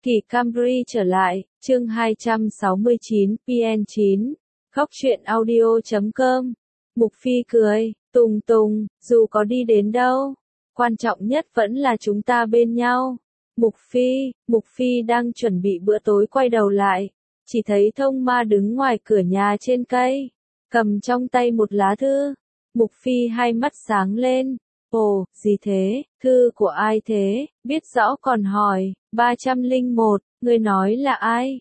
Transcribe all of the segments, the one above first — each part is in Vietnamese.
Kỳ Camry trở lại, chương 269, PN9, khóc chuyện audio.com. Mục Phi cười, Tùng Tùng, dù có đi đến đâu, quan trọng nhất vẫn là chúng ta bên nhau. Mục Phi đang chuẩn bị bữa tối quay đầu lại, chỉ thấy Thông Ma đứng ngoài cửa nhà trên cây, cầm trong tay một lá thư. Mục Phi hai mắt sáng lên, ồ, gì thế, thư của ai thế, biết rõ còn hỏi, 301, người nói là ai,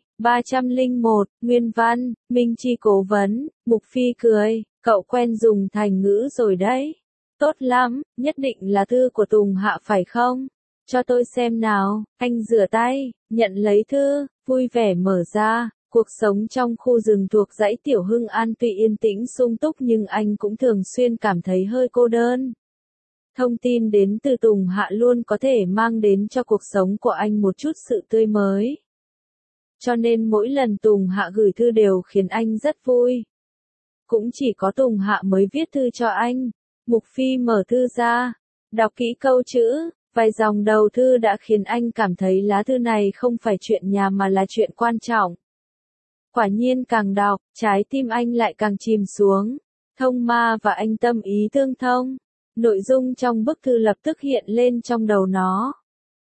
301, nguyên văn, Minh Chi cố vấn. Mục Phi cười, cậu quen dùng thành ngữ rồi đấy, tốt lắm, nhất định là thư của Tùng Hạ phải không, cho tôi xem nào. Anh rửa tay, nhận lấy thư, vui vẻ mở ra. Cuộc sống trong khu rừng thuộc dãy Tiểu Hưng An tuy yên tĩnh sung túc nhưng anh cũng thường xuyên cảm thấy hơi cô đơn. Thông tin đến từ Tùng Hạ luôn có thể mang đến cho cuộc sống của anh một chút sự tươi mới. Cho nên mỗi lần Tùng Hạ gửi thư đều khiến anh rất vui. Cũng chỉ có Tùng Hạ mới viết thư cho anh. Mục Phi mở thư ra, đọc kỹ câu chữ, vài dòng đầu thư đã khiến anh cảm thấy lá thư này không phải chuyện nhà mà là chuyện quan trọng. Quả nhiên càng đọc, trái tim anh lại càng chìm xuống. Thông Ma và anh tâm ý tương thông. Nội dung trong bức thư lập tức hiện lên trong đầu nó.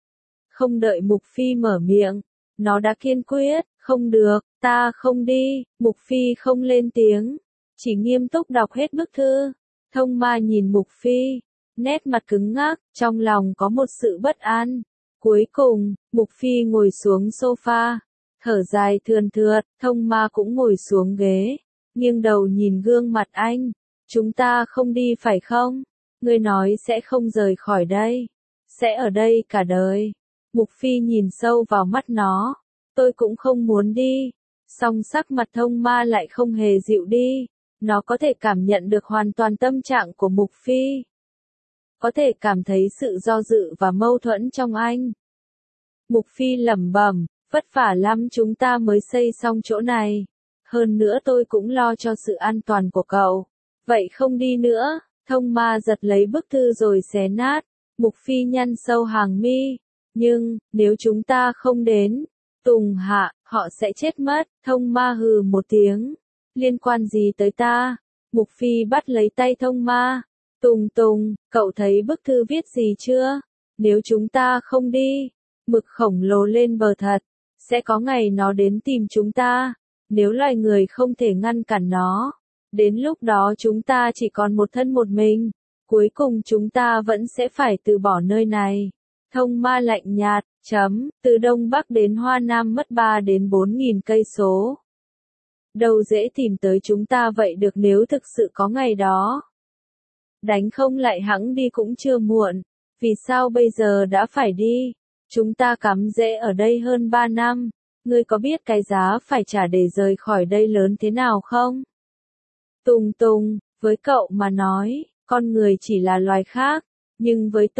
Không đợi Mục Phi mở miệng, nó đã kiên quyết, không được, ta không đi. Mục Phi không lên tiếng, chỉ nghiêm túc đọc hết bức thư. Thông Ma nhìn Mục Phi, nét mặt cứng ngắc, trong lòng có một sự bất an. Cuối cùng, Mục Phi ngồi xuống sofa, thở dài thườn thượt. Thông Ma cũng ngồi xuống ghế, nghiêng đầu nhìn gương mặt anh. Chúng ta không đi phải không? Ngươi nói sẽ không rời khỏi đây, sẽ ở đây cả đời. Mục Phi nhìn sâu vào mắt nó, tôi cũng không muốn đi. Song sắc mặt Thông Ma lại không hề dịu đi, nó có thể cảm nhận được hoàn toàn tâm trạng của Mục Phi. Có thể cảm thấy sự do dự và mâu thuẫn trong anh. Mục Phi lẩm bẩm, vất vả lắm chúng ta mới xây xong chỗ này. Hơn nữa tôi cũng lo cho sự an toàn của cậu. Vậy không đi nữa. Thông Ma giật lấy bức thư rồi xé nát. Mục Phi nhăn sâu hàng mi. Nhưng, nếu chúng ta không đến, Tùng Hạ, họ sẽ chết mất. Thông Ma hừ một tiếng. Liên quan gì tới ta? Mục Phi bắt lấy tay Thông Ma. Tùng, cậu thấy bức thư viết gì chưa? Nếu chúng ta không đi, mực khổng lồ lên bờ thật, sẽ có ngày nó đến tìm chúng ta. Nếu loài người không thể ngăn cản nó, đến lúc đó chúng ta chỉ còn một thân một mình. Cuối cùng chúng ta vẫn sẽ phải từ bỏ nơi này. Thông Ma lạnh nhạt, từ Đông Bắc đến Hoa Nam mất 3 đến 4.000 cây số. Đâu dễ tìm tới chúng ta vậy được nếu thực sự có ngày đó. Đánh không lại hẵng đi cũng chưa muộn. Vì sao bây giờ đã phải đi? Chúng ta cắm rễ ở đây hơn 3 năm. Ngươi có biết cái giá phải trả để rời khỏi đây lớn thế nào không? Tùng, với cậu mà nói, con người chỉ là loài khác. Nhưng với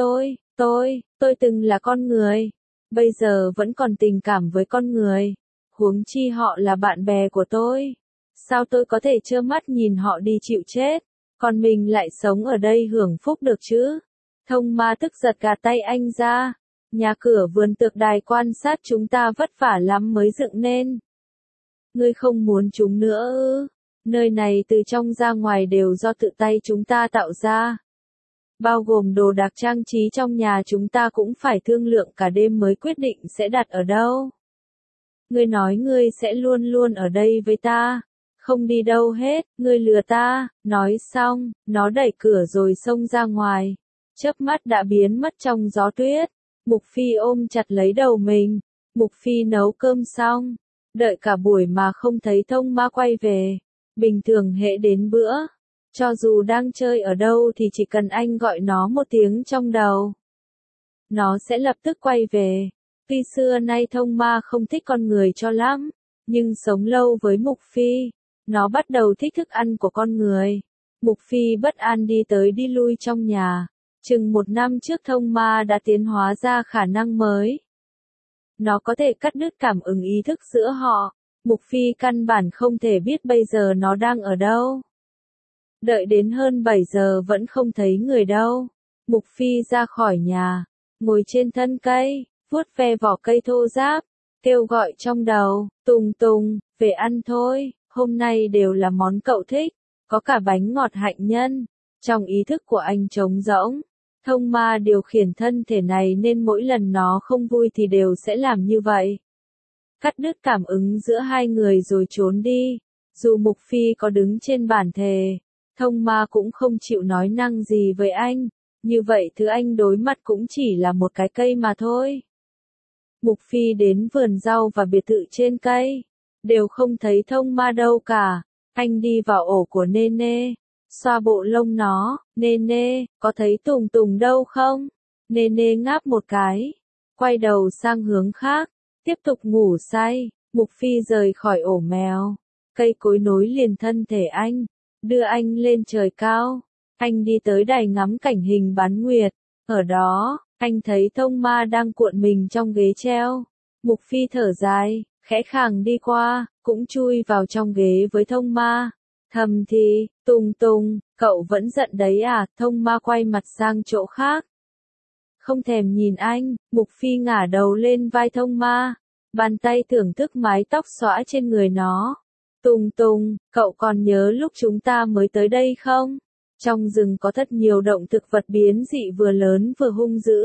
tôi từng là con người. Bây giờ vẫn còn tình cảm với con người. Huống chi họ là bạn bè của tôi. Sao tôi có thể trơ mắt nhìn họ đi chịu chết, còn mình lại sống ở đây hưởng phúc được chứ? Thông Ma tức giật gạt tay anh ra. Nhà cửa vườn tược đài quan sát chúng ta vất vả lắm mới dựng nên. Ngươi không muốn chúng nữa ư? Nơi này từ trong ra ngoài đều do tự tay chúng ta tạo ra. Bao gồm đồ đạc trang trí trong nhà chúng ta cũng phải thương lượng cả đêm mới quyết định sẽ đặt ở đâu. Ngươi nói ngươi sẽ luôn luôn ở đây với ta, không đi đâu hết, ngươi lừa ta. Nói xong, nó đẩy cửa rồi xông ra ngoài, chớp mắt đã biến mất trong gió tuyết. Mục Phi ôm chặt lấy đầu mình. Mục Phi nấu cơm xong, đợi cả buổi mà không thấy Thông Ma quay về. Bình thường hễ đến bữa, cho dù đang chơi ở đâu thì chỉ cần anh gọi nó một tiếng trong đầu, nó sẽ lập tức quay về. Tuy xưa nay Thông Ma không thích con người cho lắm, nhưng sống lâu với Mục Phi, nó bắt đầu thích thức ăn của con người. Mục Phi bất an đi tới đi lui trong nhà. Chừng 1 năm trước Thông Ma đã tiến hóa ra khả năng mới. Nó có thể cắt đứt cảm ứng ý thức giữa họ. Mục Phi căn bản không thể biết bây giờ nó đang ở đâu. Đợi đến hơn 7 giờ vẫn không thấy người đâu. Mục Phi ra khỏi nhà, ngồi trên thân cây, vuốt ve vỏ cây thô ráp. kêu gọi trong đầu, Tùng Tùng, về ăn thôi, hôm nay đều là món cậu thích, có cả bánh ngọt hạnh nhân. Trong ý thức của anh trống rỗng, thông ma điều khiển thân thể này nên mỗi lần nó không vui thì đều sẽ làm như vậy. Cắt đứt cảm ứng giữa hai người rồi trốn đi. Dù Mục Phi có đứng trên bàn thề, thông ma cũng không chịu nói năng gì với anh. Như vậy thứ anh đối mặt cũng chỉ là một cái cây mà thôi. Mục Phi đến vườn rau và biệt thự trên cây, đều không thấy thông ma đâu cả. Anh đi vào ổ của Nene, xoa bộ lông nó, Nene, có thấy Tùng Tùng đâu không? Nene ngáp một cái, quay đầu sang hướng khác, tiếp tục ngủ say. Mục Phi rời khỏi ổ mèo, cây cối nối liền thân thể anh, đưa anh lên trời cao. Anh đi tới đài ngắm cảnh hình bán nguyệt, ở đó, anh thấy thông ma đang cuộn mình trong ghế treo. Mục Phi thở dài, khẽ khàng đi qua, cũng chui vào trong ghế với thông ma. Thầm thì, Tùng Tùng, cậu vẫn giận đấy à? Thông ma quay mặt sang chỗ khác, không thèm nhìn anh. Mục Phi ngả đầu lên vai thông ma, bàn tay thưởng thức mái tóc xõa trên người nó. Tùng Tùng, cậu còn nhớ lúc chúng ta mới tới đây không? Trong rừng có rất nhiều động thực vật biến dị vừa lớn vừa hung dữ.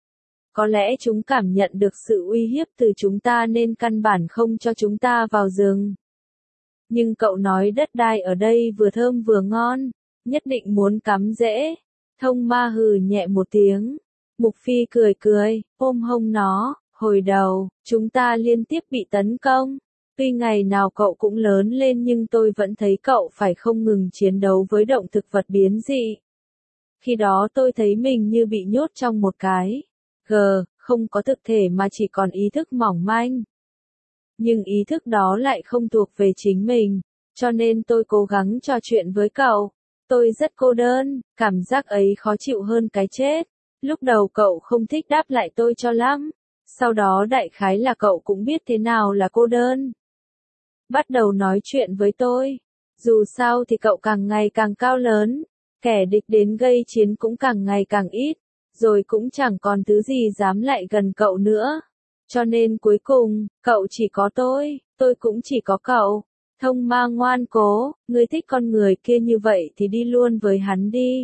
Có lẽ chúng cảm nhận được sự uy hiếp từ chúng ta nên căn bản không cho chúng ta vào rừng. Nhưng cậu nói đất đai ở đây vừa thơm vừa ngon, nhất định muốn cắm rễ. Thông ma hừ nhẹ một tiếng. Mục Phi cười cười, ôm hông nó. Hồi đầu, chúng ta liên tiếp bị tấn công. Tuy ngày nào cậu cũng lớn lên nhưng tôi vẫn thấy cậu phải không ngừng chiến đấu với động thực vật biến dị. Khi đó tôi thấy mình như bị nhốt trong một cái không có thực thể mà chỉ còn ý thức mỏng manh. Nhưng ý thức đó lại không thuộc về chính mình, cho nên tôi cố gắng trò chuyện với cậu. Tôi rất cô đơn, cảm giác ấy khó chịu hơn cái chết. Lúc đầu cậu không thích đáp lại tôi cho lắm. Sau đó đại khái là cậu cũng biết thế nào là cô đơn. Bắt đầu nói chuyện với tôi. Dù sao thì cậu càng ngày càng cao lớn, kẻ địch đến gây chiến cũng càng ngày càng ít, rồi cũng chẳng còn thứ gì dám lại gần cậu nữa. Cho nên cuối cùng, cậu chỉ có tôi cũng chỉ có cậu. Thông ma ngoan cố, ngươi thích con người kia như vậy thì đi luôn với hắn đi.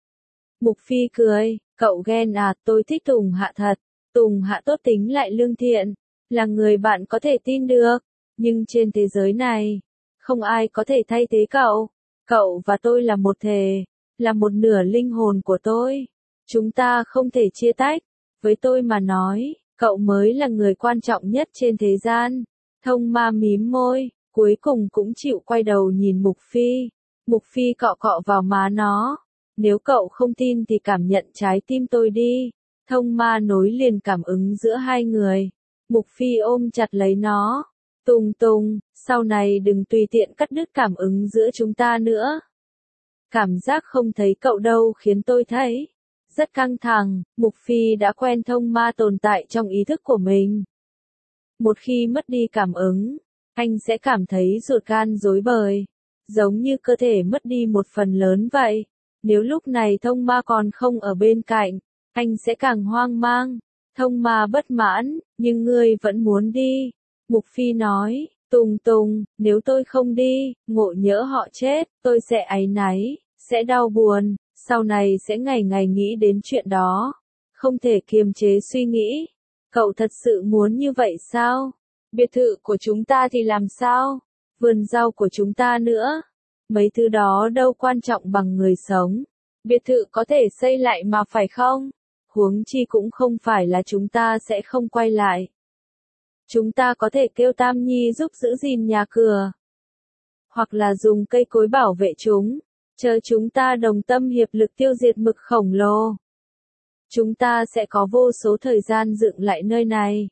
Mục Phi cười, cậu ghen à? Tôi thích Tùng Hạ thật. Tùng Hạ tốt tính lại lương thiện, là người bạn có thể tin được. Nhưng trên thế giới này, không ai có thể thay thế cậu. Cậu và tôi là một thể, là một nửa linh hồn của tôi. Chúng ta không thể chia tách. Với tôi mà nói, cậu mới là người quan trọng nhất trên thế gian. Thông ma mím môi, cuối cùng cũng chịu quay đầu nhìn Mục Phi. Mục Phi cọ cọ vào má nó. Nếu cậu không tin thì cảm nhận trái tim tôi đi. Thông ma nối liền cảm ứng giữa hai người. Mục Phi ôm chặt lấy nó. Tùng Tùng, sau này đừng tùy tiện cắt đứt cảm ứng giữa chúng ta nữa. Cảm giác không thấy cậu đâu khiến tôi thấy rất căng thẳng. Mục Phi đã quen thông ma tồn tại trong ý thức của mình. Một khi mất đi cảm ứng, anh sẽ cảm thấy ruột gan rối bời, giống như cơ thể mất đi một phần lớn vậy. Nếu lúc này thông ma còn không ở bên cạnh, anh sẽ càng hoang mang. Thông ma bất mãn, nhưng ngươi vẫn muốn đi. Mục Phi nói, Tùng Tùng, nếu tôi không đi, ngộ nhỡ họ chết, tôi sẽ áy náy, sẽ đau buồn, sau này sẽ ngày ngày nghĩ đến chuyện đó. Không thể kiềm chế suy nghĩ. Cậu thật sự muốn như vậy sao? Biệt thự của chúng ta thì làm sao? Vườn rau của chúng ta nữa? Mấy thứ đó đâu quan trọng bằng người sống. Biệt thự có thể xây lại mà phải không? Huống chi cũng không phải là chúng ta sẽ không quay lại. Chúng ta có thể kêu Tam Nhi giúp giữ gìn nhà cửa. Hoặc là dùng cây cối bảo vệ chúng. Chờ chúng ta đồng tâm hiệp lực tiêu diệt mực khổng lồ. Chúng ta sẽ có vô số thời gian dựng lại nơi này.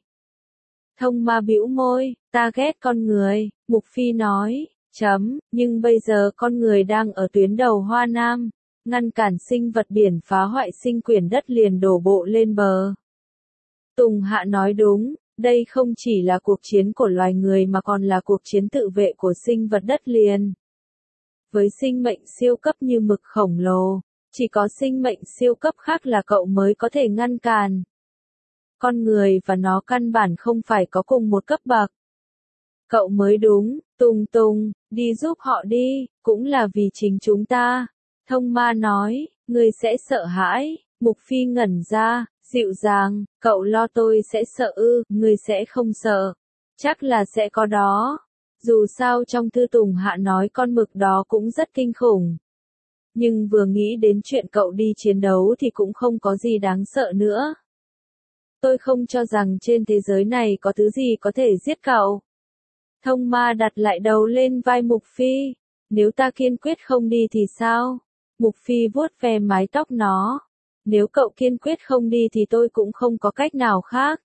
Thông ma bĩu môi, ta ghét con người. Mục Phi nói, nhưng bây giờ con người đang ở tuyến đầu Hoa Nam, ngăn cản sinh vật biển phá hoại sinh quyển đất liền đổ bộ lên bờ. Tùng Hạ nói đúng, đây không chỉ là cuộc chiến của loài người mà còn là cuộc chiến tự vệ của sinh vật đất liền. Với sinh mệnh siêu cấp như mực khổng lồ, chỉ có sinh mệnh siêu cấp khác là cậu mới có thể ngăn cản. con người và nó căn bản không phải có cùng một cấp bậc. Cậu mới đúng, Tùng Tùng, đi giúp họ đi, cũng là vì chính chúng ta. Thông Ma nói, ngươi sẽ sợ hãi, Mục Phi ngẩn ra, dịu dàng, cậu lo tôi sẽ sợ ư, ngươi sẽ không sợ. Chắc là sẽ có đó. Dù sao trong thư Tùng Hạ nói con mực đó cũng rất kinh khủng. Nhưng vừa nghĩ đến chuyện cậu đi chiến đấu thì cũng không có gì đáng sợ nữa. Tôi không cho rằng trên thế giới này có thứ gì có thể giết cậu. Thông Ma đặt lại đầu lên vai Mục Phi. Nếu ta kiên quyết không đi thì sao? Mục Phi vuốt ve mái tóc nó. Nếu cậu kiên quyết không đi thì tôi cũng không có cách nào khác.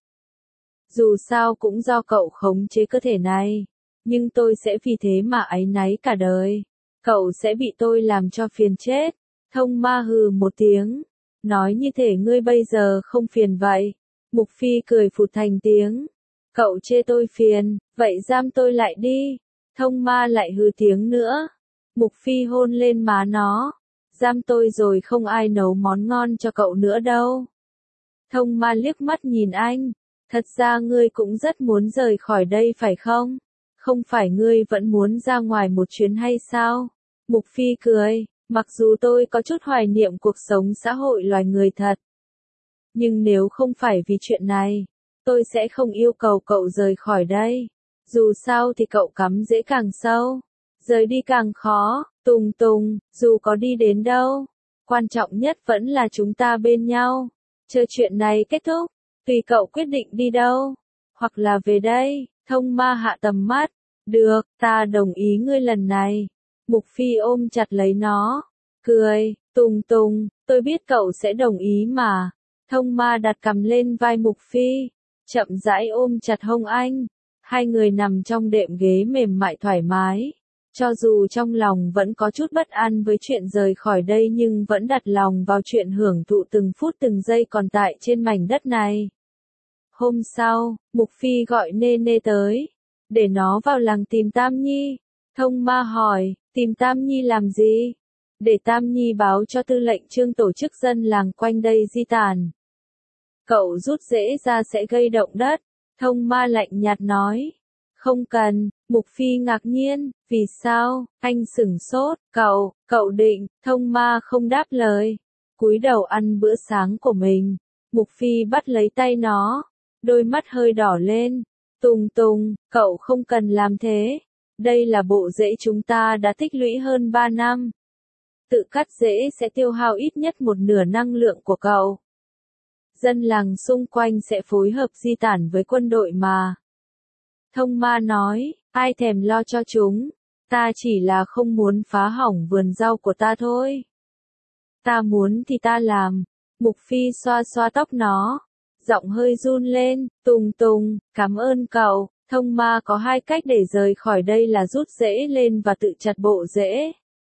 Dù sao cũng do cậu khống chế cơ thể này. Nhưng tôi sẽ vì thế mà áy náy cả đời. Cậu sẽ bị tôi làm cho phiền chết. Thông Ma hừ một tiếng. Nói như thể ngươi bây giờ không phiền vậy. Mục Phi cười phụt thành tiếng. Cậu chê tôi phiền, vậy giam tôi lại đi. Thông Ma lại hừ tiếng nữa. Mục Phi hôn lên má nó. Giam tôi rồi không ai nấu món ngon cho cậu nữa đâu. Thông Ma liếc mắt nhìn anh. Thật ra ngươi cũng rất muốn rời khỏi đây phải không? Không phải ngươi vẫn muốn ra ngoài một chuyến hay sao? Mục Phi cười, mặc dù tôi có chút hoài niệm cuộc sống xã hội loài người thật. Nhưng nếu không phải vì chuyện này, tôi sẽ không yêu cầu cậu rời khỏi đây. Dù sao thì cậu cắm rễ càng sâu, rời đi càng khó. Tùng Tùng, dù có đi đến đâu, quan trọng nhất vẫn là chúng ta bên nhau. Chờ chuyện này kết thúc, tùy cậu quyết định đi đâu, hoặc là về đây. Thông Ma hạ tầm mắt. Được, ta đồng ý ngươi lần này. Mục Phi ôm chặt lấy nó, cười, Tùng Tùng, tôi biết cậu sẽ đồng ý mà. Thông Ma đặt cằm lên vai Mục Phi, chậm rãi ôm chặt hông anh. Hai người nằm trong đệm ghế mềm mại thoải mái. Cho dù trong lòng vẫn có chút bất an với chuyện rời khỏi đây nhưng vẫn đặt lòng vào chuyện hưởng thụ từng phút từng giây còn tại trên mảnh đất này. Hôm sau, Mục Phi gọi Nê Nê tới, để nó vào làng tìm Tam Nhi. Thông Ma hỏi, tìm Tam Nhi làm gì? Để Tam Nhi báo cho tư lệnh Trương tổ chức dân làng quanh đây di tản. Cậu rút rễ ra sẽ gây động đất. Thông Ma lạnh nhạt nói. Không cần. Mục Phi ngạc nhiên, vì sao? Anh sửng sốt, cậu định. Thông Ma không đáp lời, cúi đầu ăn bữa sáng của mình. Mục Phi bắt lấy tay nó, đôi mắt hơi đỏ lên. Tùng Tùng, cậu không cần làm thế. Đây là bộ rễ chúng ta đã tích lũy hơn 3 năm. Tự cắt rễ sẽ tiêu hao ít nhất một nửa năng lượng của cậu. Dân làng xung quanh sẽ phối hợp di tản với quân đội mà. Thông Ma nói, ai thèm lo cho chúng. Ta chỉ là không muốn phá hỏng vườn rau của ta thôi. Ta muốn thì ta làm. Mục Phi xoa xoa tóc nó, giọng hơi run lên. Tùng Tùng, cảm ơn cậu. Thông Ma có hai cách để rời khỏi đây là rút rễ lên và tự chặt bộ rễ.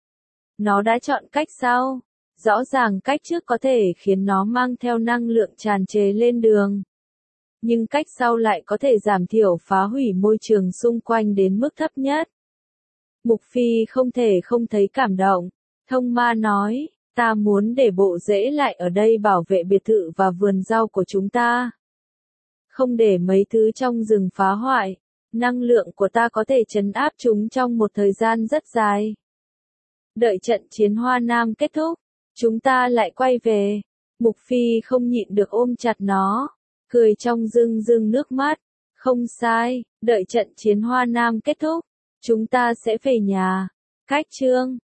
Nó đã chọn cách sau. Rõ ràng cách trước có thể khiến nó mang theo năng lượng tràn trề lên đường. Nhưng cách sau lại có thể giảm thiểu phá hủy môi trường xung quanh đến mức thấp nhất. Mục Phi không thể không thấy cảm động. Thông Ma nói, ta muốn để bộ rễ lại ở đây bảo vệ biệt thự và vườn rau của chúng ta. Không để mấy thứ trong rừng phá hoại. Năng lượng của ta có thể trấn áp chúng trong một thời gian rất dài. Đợi trận chiến Hoa Nam kết thúc, chúng ta lại quay về. Mục Phi không nhịn được ôm chặt nó, cười trong rưng rưng nước mắt. Không sai, đợi trận chiến Hoa Nam kết thúc, chúng ta sẽ về nhà. Cách chương